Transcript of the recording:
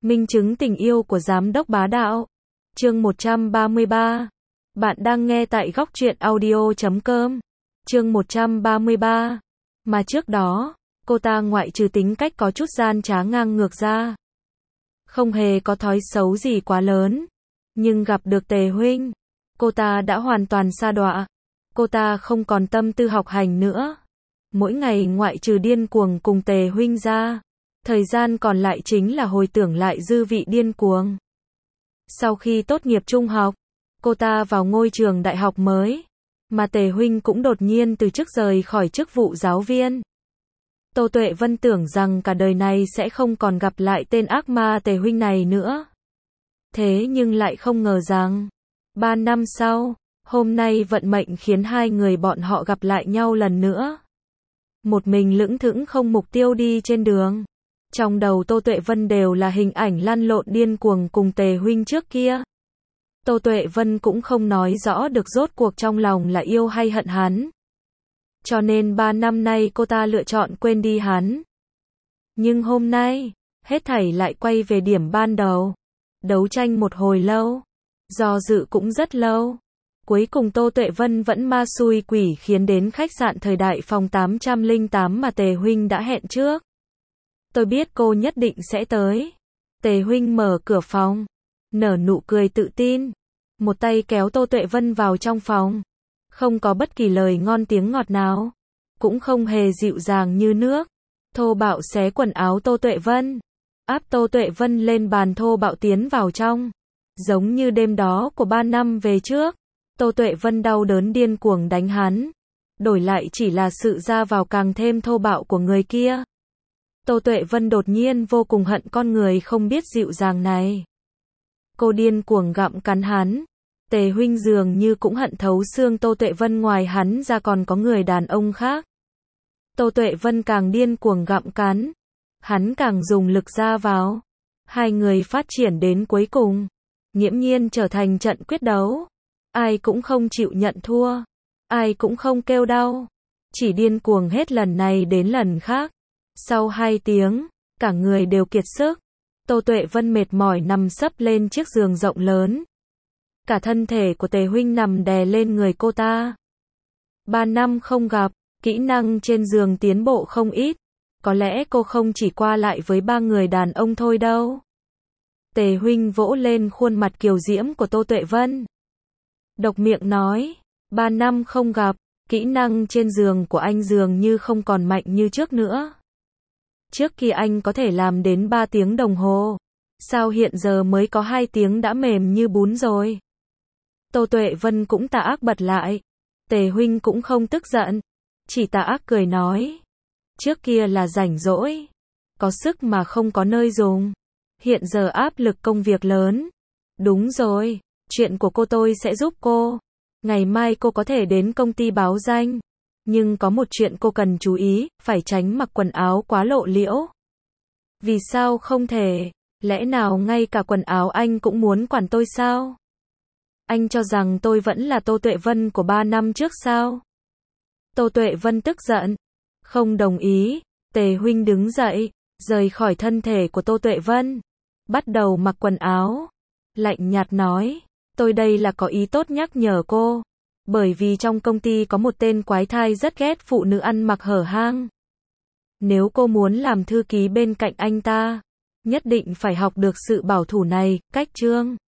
Minh chứng tình yêu của giám đốc bá đạo. Chương 133. Bạn đang nghe tại góc truyện audio.com. Chương 133. Mà trước đó, cô ta ngoại trừ tính cách có chút gian trá ngang ngược ra, không hề có thói xấu gì quá lớn. Nhưng gặp được Tề huynh, cô ta đã hoàn toàn sa đọa. Cô ta không còn tâm tư học hành nữa. Mỗi ngày ngoại trừ điên cuồng cùng Tề huynh ra, thời gian còn lại chính là hồi tưởng lại dư vị điên cuồng. Sau khi tốt nghiệp trung học, cô ta vào ngôi trường đại học mới, mà Tề huynh cũng đột nhiên từ chức rời khỏi chức vụ giáo viên. Tô Tuệ Vân tưởng rằng cả đời này sẽ không còn gặp lại tên ác ma Tề huynh này nữa. Thế nhưng lại không ngờ rằng, 3 năm sau, hôm nay vận mệnh khiến hai người bọn họ gặp lại nhau lần nữa. Một mình lững thững không mục tiêu đi trên đường. Trong đầu Tô Tuệ Vân đều là hình ảnh lăn lộn điên cuồng cùng Tề huynh trước kia. Tô Tuệ Vân cũng không nói rõ được rốt cuộc trong lòng là yêu hay hận hắn. Cho nên 3 năm nay cô ta lựa chọn quên đi hắn. Nhưng hôm nay, hết thảy lại quay về điểm ban đầu. Đấu tranh một hồi lâu, do dự cũng rất lâu. Cuối cùng Tô Tuệ Vân vẫn ma xui quỷ khiến đến khách sạn thời đại phòng 808 mà Tề huynh đã hẹn trước. Tôi biết cô nhất định sẽ tới. Tề huynh mở cửa phòng, nở nụ cười tự tin, một tay kéo Tô Tuệ Vân vào trong phòng. Không có bất kỳ lời ngon tiếng ngọt nào, cũng không hề dịu dàng như nước. Thô bạo xé quần áo Tô Tuệ Vân, áp Tô Tuệ Vân lên bàn thô bạo tiến vào trong. Giống như đêm đó của 3 năm về trước, Tô Tuệ Vân đau đớn điên cuồng đánh hắn. Đổi lại chỉ là sự ra vào càng thêm thô bạo của người kia. Tô Tuệ Vân đột nhiên vô cùng hận con người không biết dịu dàng này. Cô điên cuồng gặm cắn hắn. Tề huynh dường như cũng hận thấu xương Tô Tuệ Vân, ngoài hắn ra còn có người đàn ông khác. Tô Tuệ Vân càng điên cuồng gặm cắn, hắn càng dùng lực ra vào. Hai người phát triển đến cuối cùng, nghiễm nhiên trở thành trận quyết đấu. Ai cũng không chịu nhận thua, ai cũng không kêu đau, chỉ điên cuồng hết lần này đến lần khác. Sau 2 tiếng, cả người đều kiệt sức. Tô Tuệ Vân mệt mỏi nằm sấp lên chiếc giường rộng lớn. Cả thân thể của Tề huynh nằm đè lên người cô ta. 3 năm không gặp, kỹ năng trên giường tiến bộ không ít. Có lẽ cô không chỉ qua lại với 3 người đàn ông thôi đâu. Tề huynh vỗ lên khuôn mặt kiều diễm của Tô Tuệ Vân. Độc miệng nói, 3 năm không gặp, kỹ năng trên giường của anh dường như không còn mạnh như trước nữa. Trước kia anh có thể làm đến 3 tiếng đồng hồ. Sao hiện giờ mới có 2 tiếng đã mềm như bún rồi? Tô Tuệ Vân cũng tà ác bật lại. Tề huynh cũng không tức giận, chỉ tà ác cười nói. Trước kia là rảnh rỗi, có sức mà không có nơi dùng. Hiện giờ áp lực công việc lớn. Đúng rồi, chuyện của cô tôi sẽ giúp cô. Ngày mai cô có thể đến công ty báo danh. Nhưng có một chuyện cô cần chú ý, phải tránh mặc quần áo quá lộ liễu. Vì sao không thể? Lẽ nào ngay cả quần áo anh cũng muốn quản tôi sao? Anh cho rằng tôi vẫn là Tô Tuệ Vân của 3 năm trước sao? Tô Tuệ Vân tức giận. Không đồng ý. Tề huynh đứng dậy, rời khỏi thân thể của Tô Tuệ Vân. Bắt đầu mặc quần áo. Lạnh nhạt nói, tôi đây là có ý tốt nhắc nhở cô. Bởi vì trong công ty có một tên quái thai rất ghét phụ nữ ăn mặc hở hang. Nếu cô muốn làm thư ký bên cạnh anh ta, nhất định phải học được sự bảo thủ này, cách chương.